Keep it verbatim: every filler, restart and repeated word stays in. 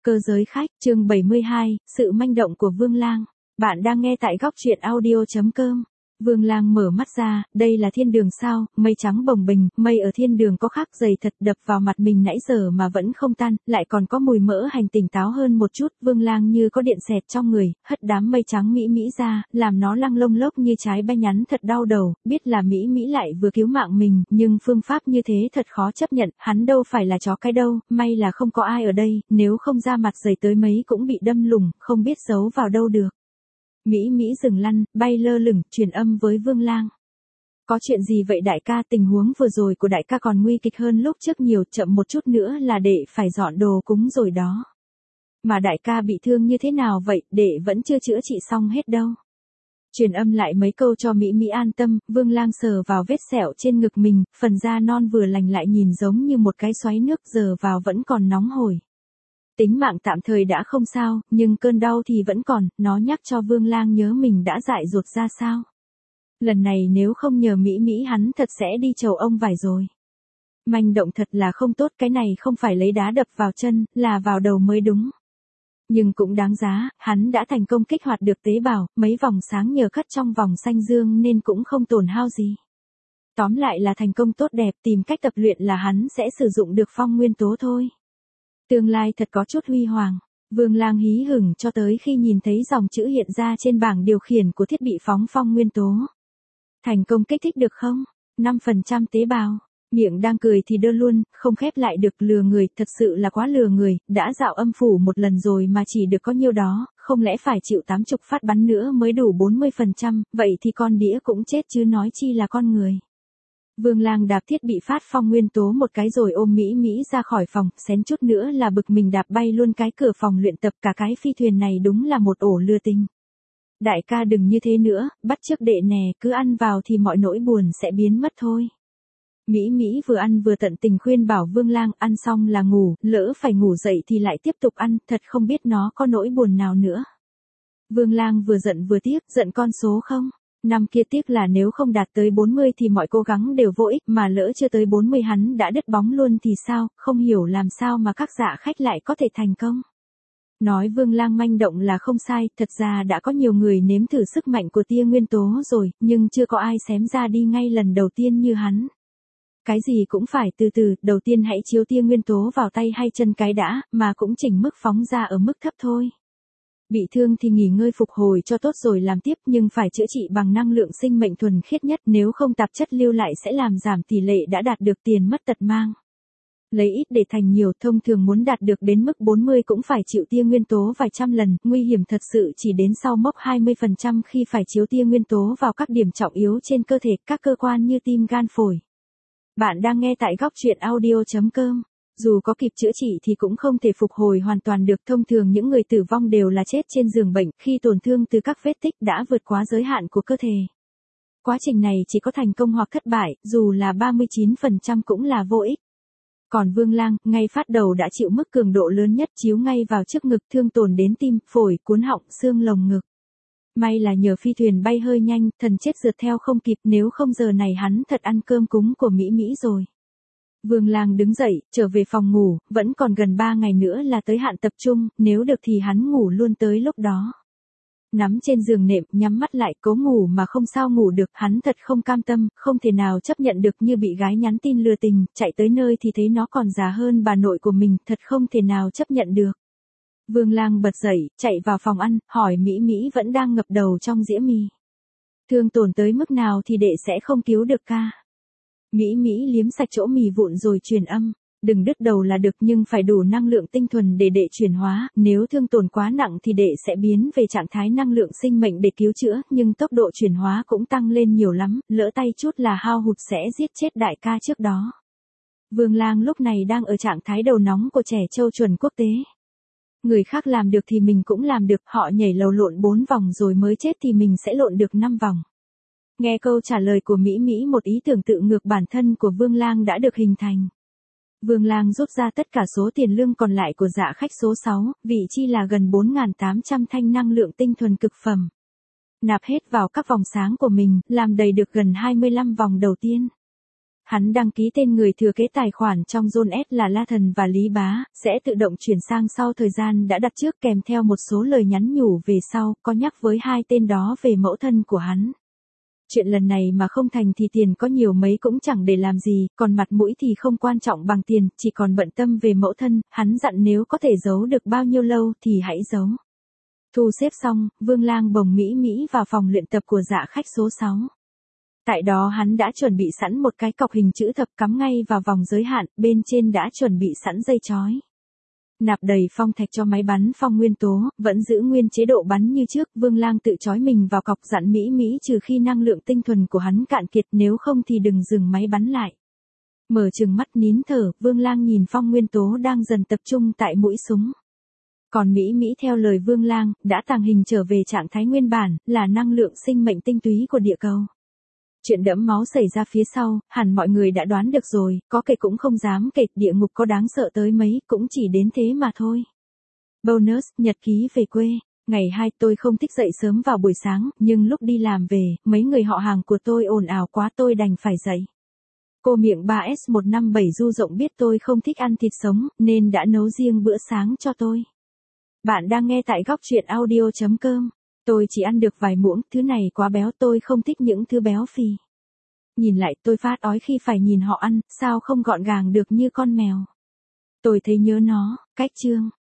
Cơ giới khách, chương bảy mươi hai, sự manh động của Vương Lang. Bạn đang nghe tại góc truyện audio chấm com. Vương Lang mở mắt ra, đây là thiên đường sao, mây trắng bồng bềnh, mây ở thiên đường có khắc dày thật đập vào mặt mình nãy giờ mà vẫn không tan, lại còn có mùi mỡ hành tỉnh táo hơn một chút. Vương Lang như có điện xẹt trong người, hất đám mây trắng mỹ mỹ ra, làm nó lăng lông lốc như trái bay nhắn thật đau đầu, biết là mỹ mỹ lại vừa cứu mạng mình, nhưng phương pháp như thế thật khó chấp nhận, hắn đâu phải là chó cái đâu, may là không có ai ở đây, nếu không ra mặt dày tới mấy cũng bị đâm lủng, không biết giấu vào đâu được. Mỹ Mỹ dừng lăn, bay lơ lửng, truyền âm với Vương Lang. Có chuyện gì vậy đại ca, tình huống vừa rồi của đại ca còn nguy kịch hơn lúc trước nhiều, chậm một chút nữa là đệ phải dọn đồ cúng rồi đó. Mà đại ca bị thương như thế nào vậy, đệ vẫn chưa chữa trị xong hết đâu. Truyền âm lại mấy câu cho Mỹ Mỹ an tâm, Vương Lang sờ vào vết sẹo trên ngực mình, phần da non vừa lành lại nhìn giống như một cái xoáy nước giờ vào vẫn còn nóng hổi. Tính mạng tạm thời đã không sao, nhưng cơn đau thì vẫn còn, nó nhắc cho Vương Lang nhớ mình đã dại dột ra sao. Lần này nếu không nhờ Mỹ Mỹ hắn thật sẽ đi chầu ông vải rồi. Manh động thật là không tốt, cái này không phải lấy đá đập vào chân, là vào đầu mới đúng. Nhưng cũng đáng giá, hắn đã thành công kích hoạt được tế bào, mấy vòng sáng nhờ cắt trong vòng xanh dương nên cũng không tổn hao gì. Tóm lại là thành công tốt đẹp, tìm cách tập luyện là hắn sẽ sử dụng được phong nguyên tố thôi. Tương lai thật có chút huy hoàng. Vương Lang hí hửng cho tới khi nhìn thấy dòng chữ hiện ra trên bảng điều khiển của thiết bị phóng phong nguyên tố. Thành công kích thích được không? năm phần trăm tế bào. Miệng đang cười thì đơ luôn, không khép lại được, lừa người, thật sự là quá lừa người, đã dạo âm phủ một lần rồi mà chỉ được có nhiêu đó, không lẽ phải chịu tám chục phát bắn nữa mới đủ bốn mươi phần trăm, vậy thì con đĩa cũng chết chứ nói chi là con người. Vương Lang đạp thiết bị phát phong nguyên tố một cái rồi ôm Mỹ Mỹ ra khỏi phòng, xén chút nữa là bực mình đạp bay luôn cái cửa phòng luyện tập, cả cái phi thuyền này đúng là một ổ lừa tình. Đại ca đừng như thế nữa, bắt chước đệ nè, cứ ăn vào thì mọi nỗi buồn sẽ biến mất thôi. Mỹ Mỹ vừa ăn vừa tận tình khuyên bảo Vương Lang, ăn xong là ngủ, lỡ phải ngủ dậy thì lại tiếp tục ăn, thật không biết nó có nỗi buồn nào nữa. Vương Lang vừa giận vừa tiếc, giận con số không? Năm kia tiếc là nếu không đạt tới bốn mươi thì mọi cố gắng đều vô ích, mà lỡ chưa tới bốn mươi hắn đã đứt bóng luôn thì sao, không hiểu làm sao mà các dạ khách lại có thể thành công. Nói Vương Lang manh động là không sai, thật ra đã có nhiều người nếm thử sức mạnh của tia nguyên tố rồi, nhưng chưa có ai xém ra đi ngay lần đầu tiên như hắn. Cái gì cũng phải từ từ, đầu tiên hãy chiếu tia nguyên tố vào tay hay chân cái đã, mà cũng chỉnh mức phóng ra ở mức thấp thôi. Bị thương thì nghỉ ngơi phục hồi cho tốt rồi làm tiếp, nhưng phải chữa trị bằng năng lượng sinh mệnh thuần khiết nhất, nếu không tạp chất lưu lại sẽ làm giảm tỷ lệ đã đạt được tiền mất tật mang. Lấy ít để thành nhiều, thông thường muốn đạt được đến mức bốn mươi cũng phải chịu tia nguyên tố vài trăm lần, nguy hiểm thật sự chỉ đến sau mốc hai mươi phần trăm khi phải chiếu tia nguyên tố vào các điểm trọng yếu trên cơ thể, các cơ quan như tim gan phổi. Bạn đang nghe tại góc truyện audio chấm com. Dù có kịp chữa trị thì cũng không thể phục hồi hoàn toàn được, thông thường những người tử vong đều là chết trên giường bệnh, khi tổn thương từ các vết tích đã vượt quá giới hạn của cơ thể. Quá trình này chỉ có thành công hoặc thất bại, dù là ba mươi chín phần trăm cũng là vô ích. Còn Vương Lang, ngay phát đầu đã chịu mức cường độ lớn nhất, chiếu ngay vào trước ngực, thương tổn đến tim, phổi, cuốn họng, xương lồng ngực. May là nhờ phi thuyền bay hơi nhanh, thần chết rượt theo không kịp, nếu không giờ này hắn thật ăn cơm cúng của Mỹ Mỹ rồi. Vương Lang đứng dậy, trở về phòng ngủ, vẫn còn gần ba ngày nữa là tới hạn tập trung, nếu được thì hắn ngủ luôn tới lúc đó. Nắm trên giường nệm, nhắm mắt lại, cố ngủ mà không sao ngủ được, hắn thật không cam tâm, không thể nào chấp nhận được như bị gái nhắn tin lừa tình, chạy tới nơi thì thấy nó còn già hơn bà nội của mình, thật không thể nào chấp nhận được. Vương Lang bật dậy, chạy vào phòng ăn, hỏi Mỹ Mỹ vẫn đang ngập đầu trong dĩa mì. Thương tổn tới mức nào thì đệ sẽ không cứu được ca. Mỹ Mỹ liếm sạch chỗ mì vụn rồi truyền âm, đừng đứt đầu là được, nhưng phải đủ năng lượng tinh thuần để đệ chuyển hóa, nếu thương tổn quá nặng thì đệ sẽ biến về trạng thái năng lượng sinh mệnh để cứu chữa, nhưng tốc độ chuyển hóa cũng tăng lên nhiều lắm, lỡ tay chút là hao hụt sẽ giết chết đại ca trước đó. Vương Lang lúc này đang ở trạng thái đầu nóng của trẻ trâu chuẩn quốc tế. Người khác làm được thì mình cũng làm được, họ nhảy lầu lộn bốn vòng rồi mới chết thì mình sẽ lộn được năm vòng. Nghe câu trả lời của Mỹ Mỹ, một ý tưởng tự ngược bản thân của Vương Lang đã được hình thành. Vương Lang rút ra tất cả số tiền lương còn lại của dạ khách số sáu, vị chi là gần bốn nghìn tám trăm thanh năng lượng tinh thuần cực phẩm. Nạp hết vào các vòng sáng của mình, làm đầy được gần hai mươi lăm vòng đầu tiên. Hắn đăng ký tên người thừa kế tài khoản trong Zone S là La Thần và Lý Bá, sẽ tự động chuyển sang sau thời gian đã đặt trước kèm theo một số lời nhắn nhủ về sau, có nhắc với hai tên đó về mẫu thân của hắn. Chuyện lần này mà không thành thì tiền có nhiều mấy cũng chẳng để làm gì, còn mặt mũi thì không quan trọng bằng tiền, chỉ còn bận tâm về mẫu thân, hắn dặn nếu có thể giấu được bao nhiêu lâu thì hãy giấu. Thu xếp xong, Vương Lang bồng Mỹ Mỹ vào phòng luyện tập của Dạ Khách số sáu. Tại đó hắn đã chuẩn bị sẵn một cái cọc hình chữ thập cắm ngay vào vòng giới hạn, bên trên đã chuẩn bị sẵn dây chói. Nạp đầy phong thạch cho máy bắn phong nguyên tố, vẫn giữ nguyên chế độ bắn như trước, Vương Lang tự chói mình vào cọc dặn Mỹ Mỹ trừ khi năng lượng tinh thuần của hắn cạn kiệt, nếu không thì đừng dừng máy bắn lại. Mở trừng mắt nín thở, Vương Lang nhìn phong nguyên tố đang dần tập trung tại mũi súng. Còn Mỹ Mỹ theo lời Vương Lang, đã tàng hình trở về trạng thái nguyên bản, là năng lượng sinh mệnh tinh túy của địa cầu. Chuyện đẫm máu xảy ra phía sau, hẳn mọi người đã đoán được rồi, có kể cũng không dám kể, địa ngục có đáng sợ tới mấy, cũng chỉ đến thế mà thôi. Bonus, nhật ký về quê. Ngày hai tôi không thích dậy sớm vào buổi sáng, nhưng lúc đi làm về, mấy người họ hàng của tôi ồn ào quá tôi đành phải dậy. Cô miệng ba S một năm bảy du rộng biết tôi không thích ăn thịt sống, nên đã nấu riêng bữa sáng cho tôi. Bạn đang nghe tại góc truyện audio chấm com. Tôi chỉ ăn được vài muỗng, thứ này quá béo, tôi không thích những thứ béo phì. Nhìn lại tôi phát ói khi phải nhìn họ ăn, sao không gọn gàng được như con mèo. Tôi thấy nhớ nó, cách chương.